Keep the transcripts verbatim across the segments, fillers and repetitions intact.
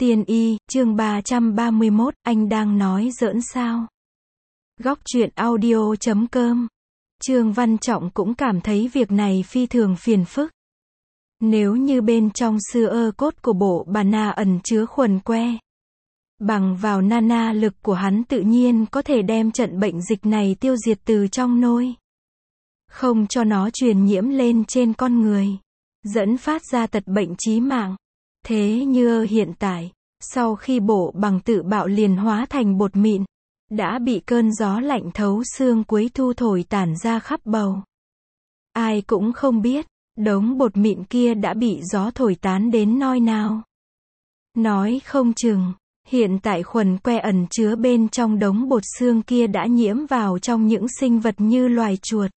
Tiên y, chương ba trăm ba mươi mốt, anh đang nói giỡn sao? Góc truyện audio chấm com. Trương Văn Trọng cũng cảm thấy việc này phi thường phiền phức. Nếu như bên trong xưa ơ cốt của bộ bà na ẩn chứa khuẩn que, bằng vào nana lực của hắn tự nhiên có thể đem trận bệnh dịch này tiêu diệt từ trong nôi, không cho nó truyền nhiễm lên trên con người, dẫn phát ra tật bệnh chí mạng. Thế như hiện tại, sau khi bộ bằng tự bạo liền hóa thành bột mịn, đã bị cơn gió lạnh thấu xương cuối thu thổi tản ra khắp bầu. Ai cũng không biết, đống bột mịn kia đã bị gió thổi tán đến nơi nào. Nói không chừng, hiện tại khuẩn que ẩn chứa bên trong đống bột xương kia đã nhiễm vào trong những sinh vật như loài chuột,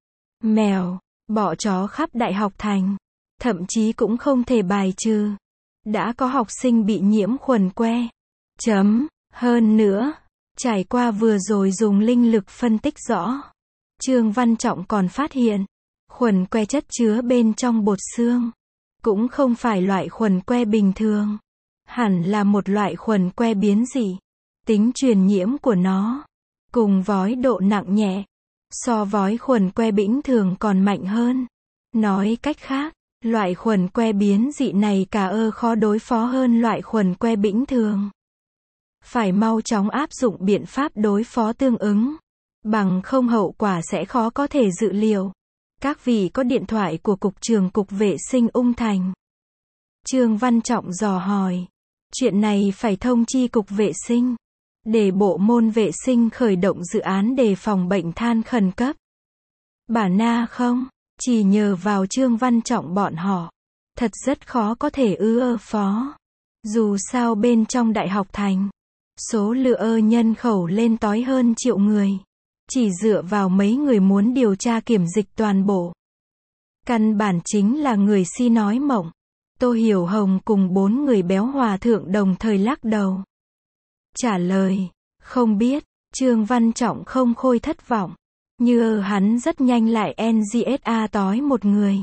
mèo, bọ chó khắp Đại học Thành. Thậm chí cũng không thể bài trừ, đã có học sinh bị nhiễm khuẩn que. Chấm. Hơn nữa, trải qua vừa rồi dùng linh lực phân tích rõ, Trương Văn Trọng còn phát hiện, khuẩn que chất chứa bên trong bột xương cũng không phải loại khuẩn que bình thường, hẳn là một loại khuẩn que biến dị. Tính truyền nhiễm của nó, cùng vói độ nặng nhẹ, so với khuẩn que bình thường còn mạnh hơn. Nói cách khác, loại khuẩn que biến dị này cả ơ khó đối phó hơn loại khuẩn que bình thường. Phải mau chóng áp dụng biện pháp đối phó tương ứng, bằng không hậu quả sẽ khó có thể dự liệu. Các vị có điện thoại của Cục trưởng Cục Vệ sinh Ung Thành? Trương Văn Trọng dò hỏi. Chuyện này phải thông chi Cục Vệ sinh, để bộ môn vệ sinh khởi động dự án đề phòng bệnh than khẩn cấp. Bà na không? Chỉ nhờ vào Trương Văn Trọng bọn họ, thật rất khó có thể ư ơ phó. Dù sao bên trong Đại học Thành, số lượng nhân khẩu lên tới hơn triệu người. Chỉ dựa vào mấy người muốn điều tra kiểm dịch toàn bộ, căn bản chính là người si nói mộng. Tô Hiểu Hồng cùng bốn người béo hòa thượng đồng thời lắc đầu. Trả lời, không biết. Trương Văn Trọng không khôi thất vọng. Như hắn rất nhanh lại en giê ét a tói một người.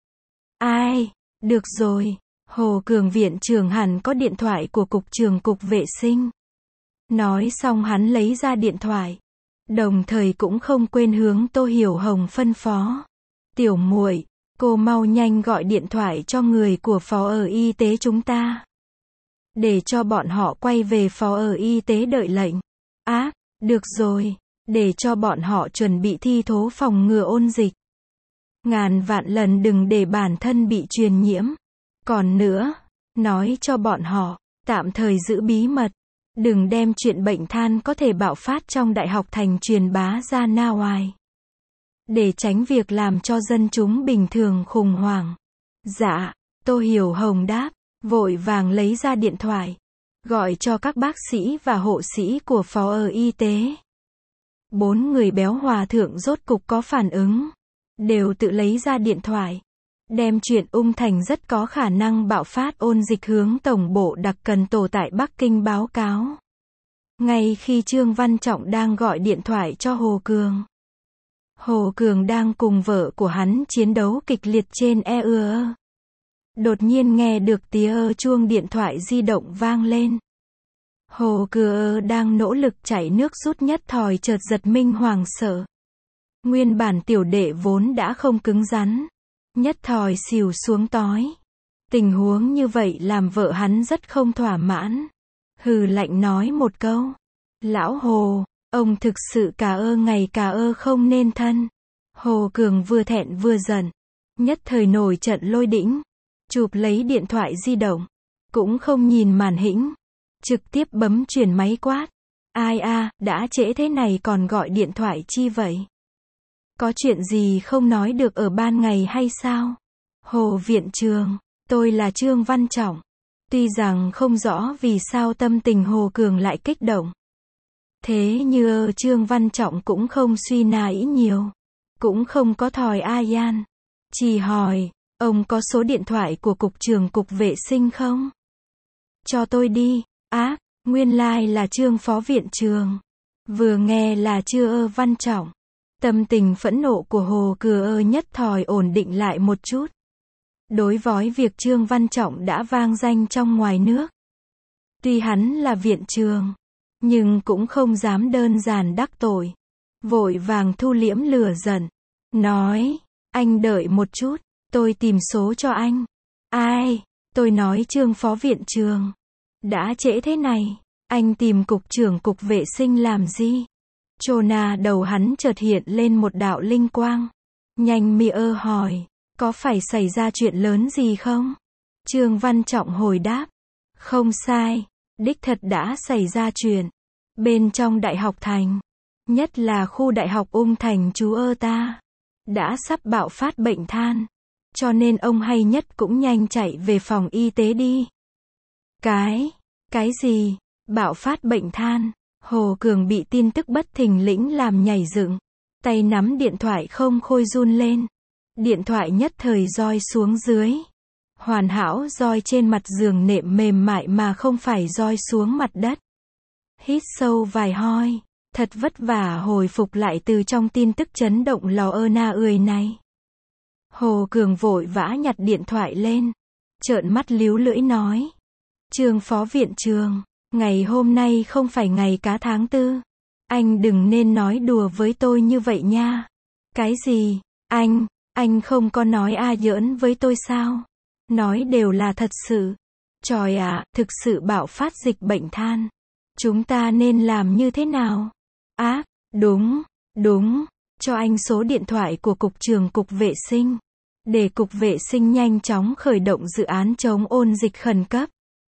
Ai? Được rồi, Hồ Cường viện trưởng hẳn có điện thoại của Cục trưởng Cục Vệ sinh. Nói xong hắn lấy ra điện thoại, đồng thời cũng không quên hướng Tô Hiểu Hồng phân phó. Tiểu muội, cô mau nhanh gọi điện thoại cho người của phó ở y tế chúng ta, để cho bọn họ quay về phó ở y tế đợi lệnh. Á, à, được rồi. Để cho bọn họ chuẩn bị thi thố phòng ngừa ôn dịch. Ngàn vạn lần đừng để bản thân bị truyền nhiễm. Còn nữa, nói cho bọn họ, tạm thời giữ bí mật. Đừng đem chuyện bệnh than có thể bạo phát trong Đại học Thành truyền bá ra na ngoài, để tránh việc làm cho dân chúng bình thường khủng hoảng. Dạ, Tô Hiểu Hồng đáp, vội vàng lấy ra điện thoại, gọi cho các bác sĩ và hộ sĩ của phó ở y tế. Bốn người béo hòa thượng rốt cục có phản ứng, đều tự lấy ra điện thoại, đem chuyện Ung Thành rất có khả năng bạo phát ôn dịch hướng Tổng bộ đặc cần tổ tại Bắc Kinh báo cáo. Ngay khi Trương Văn Trọng đang gọi điện thoại cho Hồ Cường, Hồ Cường đang cùng vợ của hắn chiến đấu kịch liệt trên e u e, đột nhiên nghe được tiếng chuông điện thoại di động vang lên. Hồ Cường đang nỗ lực chảy nước rút nhất thời chợt giật mình hoảng sợ. Nguyên bản tiểu đệ vốn đã không cứng rắn, nhất thời xỉu xuống tói. Tình huống như vậy làm vợ hắn rất không thỏa mãn. Hừ lạnh nói một câu. Lão Hồ, ông thực sự cả ơ ngày cả ơ không nên thân. Hồ Cường vừa thẹn vừa giận, nhất thời nổi trận lôi đỉnh, chụp lấy điện thoại di động, cũng không nhìn màn hình, trực tiếp bấm chuyển máy quát. Ai a, đã trễ thế này còn gọi điện thoại chi vậy? Có chuyện gì không nói được ở ban ngày hay sao? Hồ viện trưởng, tôi là Trương Văn Trọng. Tuy rằng không rõ vì sao tâm tình Hồ Cường lại kích động. Thế như Trương Văn Trọng cũng không suy nãi nhiều, cũng không có thòi ai an. Chỉ hỏi, ông có số điện thoại của Cục trưởng Cục Vệ sinh không? Cho tôi đi. Á, à, nguyên lai like là Trương Phó Viện trưởng. Vừa nghe là Trương Văn Trọng, tâm tình phẫn nộ của Hồ Cường nhất thời ổn định lại một chút. Đối với việc Trương Văn Trọng đã vang danh trong ngoài nước, Tuy hắn là viện trường, nhưng cũng không dám đơn giản đắc tội. Vội vàng thu liễm lửa giận. Nói, anh đợi một chút, tôi tìm số cho anh. Ai, tôi nói Trương phó viện trường. Đã trễ thế này, anh tìm cục trưởng cục vệ sinh làm gì? Chona đầu hắn chợt hiện lên một đạo linh quang. Nhanh mi ơ hỏi, có phải xảy ra chuyện lớn gì không? Trương Văn Trọng hồi đáp, không sai, đích thật đã xảy ra chuyện. Bên trong Đại học Thành, nhất là khu Đại học Ung Thành chú ơ ta, đã sắp bạo phát bệnh than. Cho nên ông hay nhất cũng nhanh chạy về phòng y tế đi. Cái, cái gì? Bạo phát bệnh than? Hồ Cường bị tin tức bất thình lĩnh làm nhảy dựng. Tay nắm điện thoại không khôi run lên. Điện thoại nhất thời roi xuống dưới. Hoàn hảo roi trên mặt giường nệm mềm mại mà không phải roi xuống mặt đất. Hít sâu vài hoi, thật vất vả hồi phục lại từ trong tin tức chấn động lò ơ na ươi này. Hồ Cường vội vã nhặt điện thoại lên, trợn mắt líu lưỡi nói. Trương phó viện trường, ngày hôm nay không phải ngày cá tháng tư. Anh đừng nên nói đùa với tôi như vậy nha. Cái gì? Anh, anh không có nói a giỡn với tôi sao? Nói đều là thật sự. Trời ạ, thực sự bạo phát dịch bệnh than. Chúng ta nên làm như thế nào? Á, đúng, đúng, cho anh số điện thoại của cục trưởng cục vệ sinh. Để cục vệ sinh nhanh chóng khởi động dự án chống ôn dịch khẩn cấp.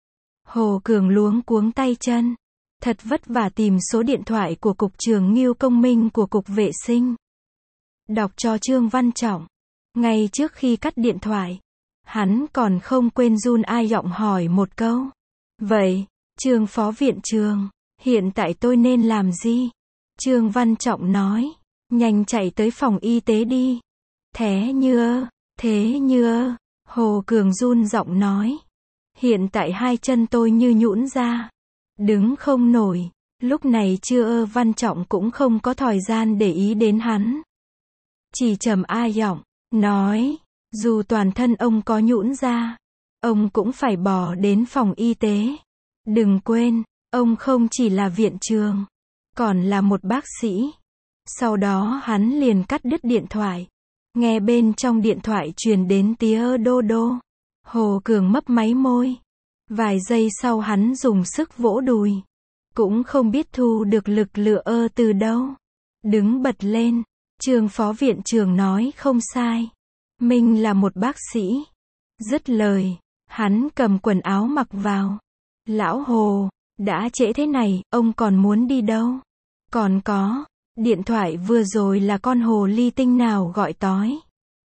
Hồ Cường luống cuống tay chân. Thật vất vả tìm số điện thoại của cục trưởng Ngưu Công Minh của cục vệ sinh. Đọc cho Trương Văn Trọng. Ngay trước khi cắt điện thoại, hắn còn không quên run ai giọng hỏi một câu. Vậy, Trương phó viện trường, hiện tại tôi nên làm gì? Trương Văn Trọng nói, nhanh chạy tới phòng y tế đi. Thế như ơ, thế như ơ, Hồ Cường run giọng nói. Hiện tại hai chân tôi như nhũn ra, đứng không nổi. Lúc này chưa ơ Văn Trọng cũng không có thời gian để ý đến hắn. Chỉ trầm a giọng, nói, dù toàn thân ông có nhũn ra, ông cũng phải bỏ đến phòng y tế. Đừng quên, ông không chỉ là viện trường, còn là một bác sĩ. Sau đó hắn liền cắt đứt điện thoại. Nghe bên trong điện thoại truyền đến tiếng đô đô. Hồ Cường mấp máy môi. Vài giây sau hắn dùng sức vỗ đùi. Cũng không biết thu được lực lựa ơ từ đâu. Đứng bật lên. Trương phó viện trưởng nói không sai. Mình là một bác sĩ. Dứt lời, hắn cầm quần áo mặc vào. Lão Hồ, đã trễ thế này, ông còn muốn đi đâu? Còn có, điện thoại vừa rồi là con hồ ly tinh nào gọi tói?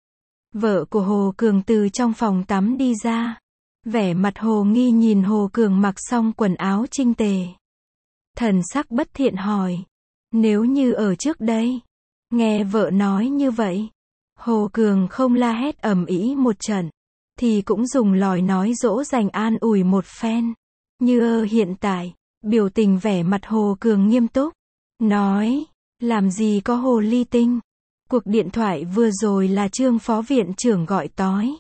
Vợ của Hồ Cường từ trong phòng tắm đi ra. Vẻ mặt hồ nghi nhìn Hồ Cường mặc xong quần áo chỉnh tề. Thần sắc bất thiện hỏi. Nếu như ở trước đây, nghe vợ nói như vậy, Hồ Cường không la hét ầm ĩ một trận, thì cũng dùng lời nói dỗ dành an ủi một phen. Như ơ hiện tại, biểu tình vẻ mặt Hồ Cường nghiêm túc. Nói, làm gì có hồ ly tinh. Cuộc điện thoại vừa rồi là Trương phó viện trưởng gọi tói.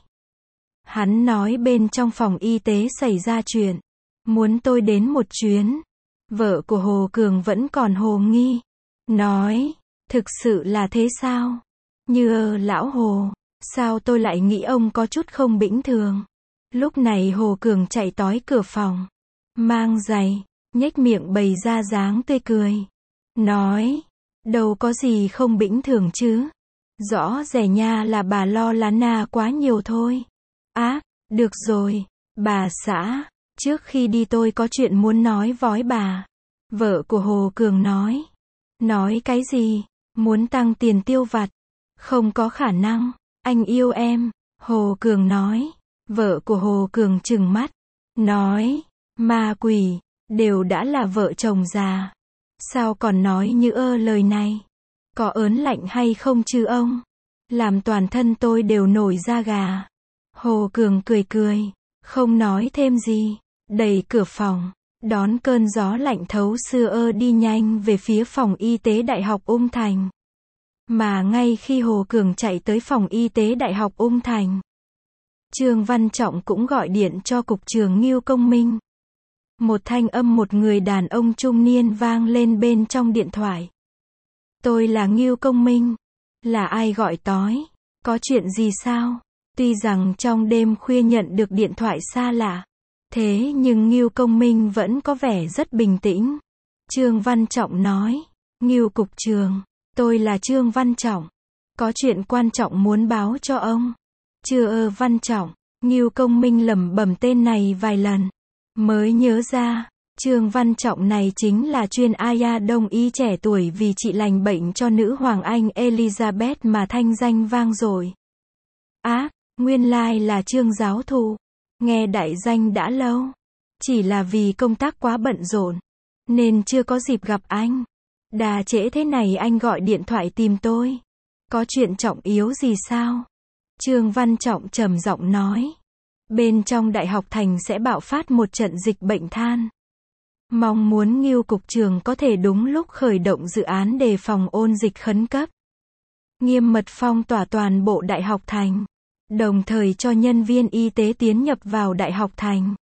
Hắn nói bên trong phòng y tế xảy ra chuyện. Muốn tôi đến một chuyến. Vợ của Hồ Cường vẫn còn hồ nghi. Nói, thực sự là thế sao? Như ơ lão Hồ, sao tôi lại nghĩ ông có chút không bình thường. Lúc này Hồ Cường chạy tói cửa phòng. Mang giày, nhếch miệng bày ra dáng tươi cười. Nói, đâu có gì không bình thường chứ. Rõ rẻ nha là bà lo lắng na quá nhiều thôi. Á, được rồi, bà xã, trước khi đi tôi có chuyện muốn nói với bà. Vợ của Hồ Cường nói. Nói cái gì? Muốn tăng tiền tiêu vặt? Không có khả năng, anh yêu em, Hồ Cường nói. Vợ của Hồ Cường trừng mắt. Nói, ma quỷ, đều đã là vợ chồng già. Sao còn nói như ơ lời này? Có ớn lạnh hay không chứ ông? Làm toàn thân tôi đều nổi da gà. Hồ Cường cười cười, không nói thêm gì, đẩy cửa phòng, đón cơn gió lạnh thấu xưa ơ đi nhanh về phía phòng y tế Đại học Ung Thành. Mà ngay khi Hồ Cường chạy tới phòng y tế Đại học Ung Thành, Trương Văn Trọng cũng gọi điện cho cục trưởng Ngưu Công Minh. Một thanh âm một người đàn ông trung niên vang lên bên trong điện thoại. Tôi là Ngưu Công Minh. Là ai gọi tối? Có chuyện gì sao? Tuy rằng trong đêm khuya nhận được điện thoại xa lạ, thế nhưng Ngưu Công Minh vẫn có vẻ rất bình tĩnh. Trương Văn Trọng nói, Ngưu cục trưởng, tôi là Trương Văn Trọng. Có chuyện quan trọng muốn báo cho ông. Chưa ơ Văn Trọng, Ngưu Công Minh lẩm bẩm tên này vài lần, mới nhớ ra, Trương Văn Trọng này chính là chuyên Aya Đông y trẻ tuổi vì trị lành bệnh cho nữ hoàng Anh Elizabeth mà thanh danh vang dội. Á, à, nguyên lai là Trương giáo thụ. Nghe đại danh đã lâu. Chỉ là vì công tác quá bận rộn, nên chưa có dịp gặp anh. Đà trễ thế này anh gọi điện thoại tìm tôi. Có chuyện trọng yếu gì sao? Trương Văn Trọng trầm giọng nói. Bên trong Đại học Thành sẽ bạo phát một trận dịch bệnh than. Mong muốn Ngưu cục trưởng có thể đúng lúc khởi động dự án đề phòng ôn dịch khẩn cấp. Nghiêm mật phong tỏa toàn bộ Đại học Thành. Đồng thời cho nhân viên y tế tiến nhập vào Đại học Thành.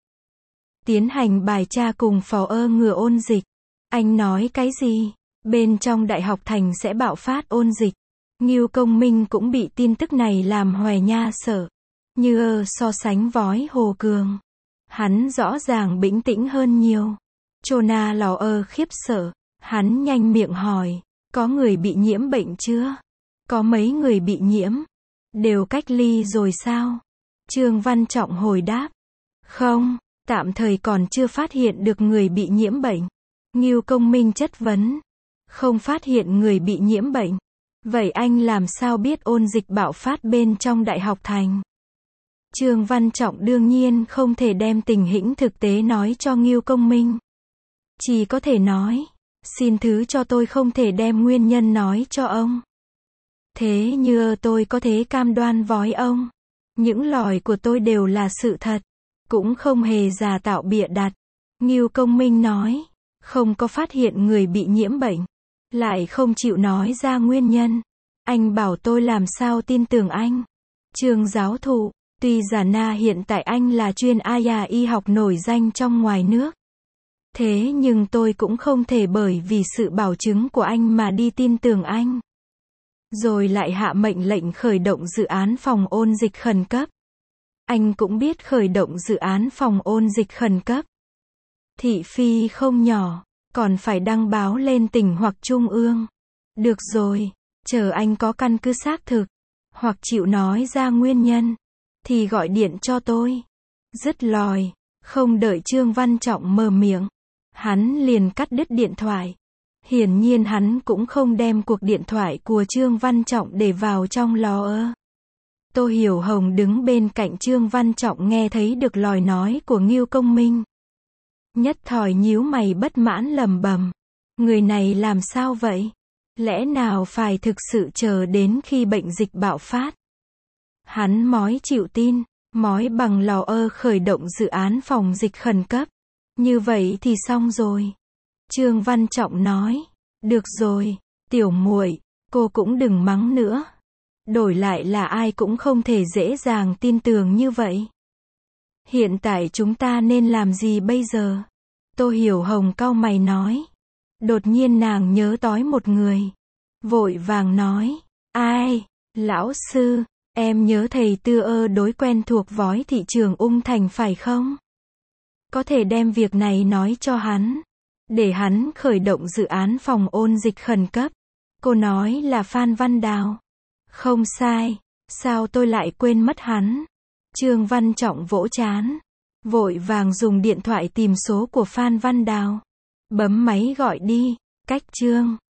Tiến hành bài tra cùng phò ơ ngừa ôn dịch. Anh nói cái gì? Bên trong Đại học Thành sẽ bạo phát ôn dịch. Ngưu Công Minh cũng bị tin tức này làm hoài nha sợ. Như ơ so sánh với Hồ Cường. Hắn rõ ràng bình tĩnh hơn nhiều. Chona lò ơ khiếp sợ. Hắn nhanh miệng hỏi. Có người bị nhiễm bệnh chưa? Có mấy người bị nhiễm? Đều cách ly rồi sao? Trương Văn Trọng hồi đáp. Không, tạm thời còn chưa phát hiện được người bị nhiễm bệnh. Ngưu Công Minh chất vấn. Không phát hiện người bị nhiễm bệnh. Vậy anh làm sao biết ôn dịch bạo phát bên trong Đại học Thành? Trương Văn Trọng đương nhiên không thể đem tình hình thực tế nói cho Ngưu Công Minh. Chỉ có thể nói, xin thứ cho tôi không thể đem nguyên nhân nói cho ông. Thế như tôi có thể cam đoan với ông, những lời của tôi đều là sự thật, cũng không hề giả tạo bịa đặt. Ngưu Công Minh nói, không có phát hiện người bị nhiễm bệnh, lại không chịu nói ra nguyên nhân. Anh bảo tôi làm sao tin tưởng anh? Trương giáo thụ, tuy giả na hiện tại anh là chuyên Aya y học nổi danh trong ngoài nước. Thế nhưng tôi cũng không thể bởi vì sự bảo chứng của anh mà đi tin tưởng anh. Rồi lại hạ mệnh lệnh khởi động dự án phòng ôn dịch khẩn cấp. Anh cũng biết khởi động dự án phòng ôn dịch khẩn cấp. Thị phi không nhỏ, còn phải đăng báo lên tỉnh hoặc trung ương. Được rồi, chờ anh có căn cứ xác thực, hoặc chịu nói ra nguyên nhân, thì gọi điện cho tôi. Dứt lời, không đợi Trương Văn Trọng mở miệng, hắn liền cắt đứt điện thoại. Hiển nhiên hắn cũng không đem cuộc điện thoại của Trương Văn Trọng để vào trong lò ơ. Tô Hiểu Hồng đứng bên cạnh Trương Văn Trọng nghe thấy được lời nói của Ngưu Công Minh. Nhất thời nhíu mày bất mãn lầm bầm. Người này làm sao vậy? Lẽ nào phải thực sự chờ đến khi bệnh dịch bạo phát? Hắn mói chịu tin, mói bằng lò ơ khởi động dự án phòng dịch khẩn cấp. Như vậy thì xong rồi. Trương Văn Trọng nói, được rồi, tiểu muội, cô cũng đừng mắng nữa. Đổi lại là ai cũng không thể dễ dàng tin tưởng như vậy. Hiện tại chúng ta nên làm gì bây giờ? Tô Hiểu Hồng cau mày nói. Đột nhiên nàng nhớ tới một người. Vội vàng nói, ai? Lão sư, em nhớ thầy Tư ơ đối quen thuộc với thị trường Ung Thành phải không? Có thể đem việc này nói cho hắn. Để hắn khởi động dự án phòng ôn dịch khẩn cấp. Cô nói là Phan Văn Đào. Không sai, sao tôi lại quên mất hắn? Trương Văn Trọng vỗ trán. Vội vàng dùng điện thoại tìm số của Phan Văn Đào. Bấm máy gọi đi, cách Trương.